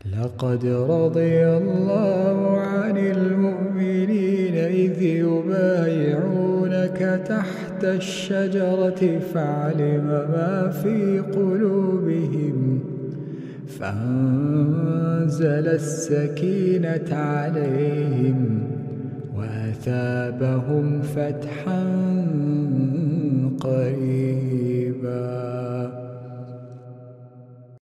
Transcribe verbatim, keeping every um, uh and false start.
لقد رضي الله عن المؤمنين إذ يبايعونك تحت الشجرة فعلم ما في قلوبهم فأنزل السكينة عليهم وأثابهم فتحا قريبا.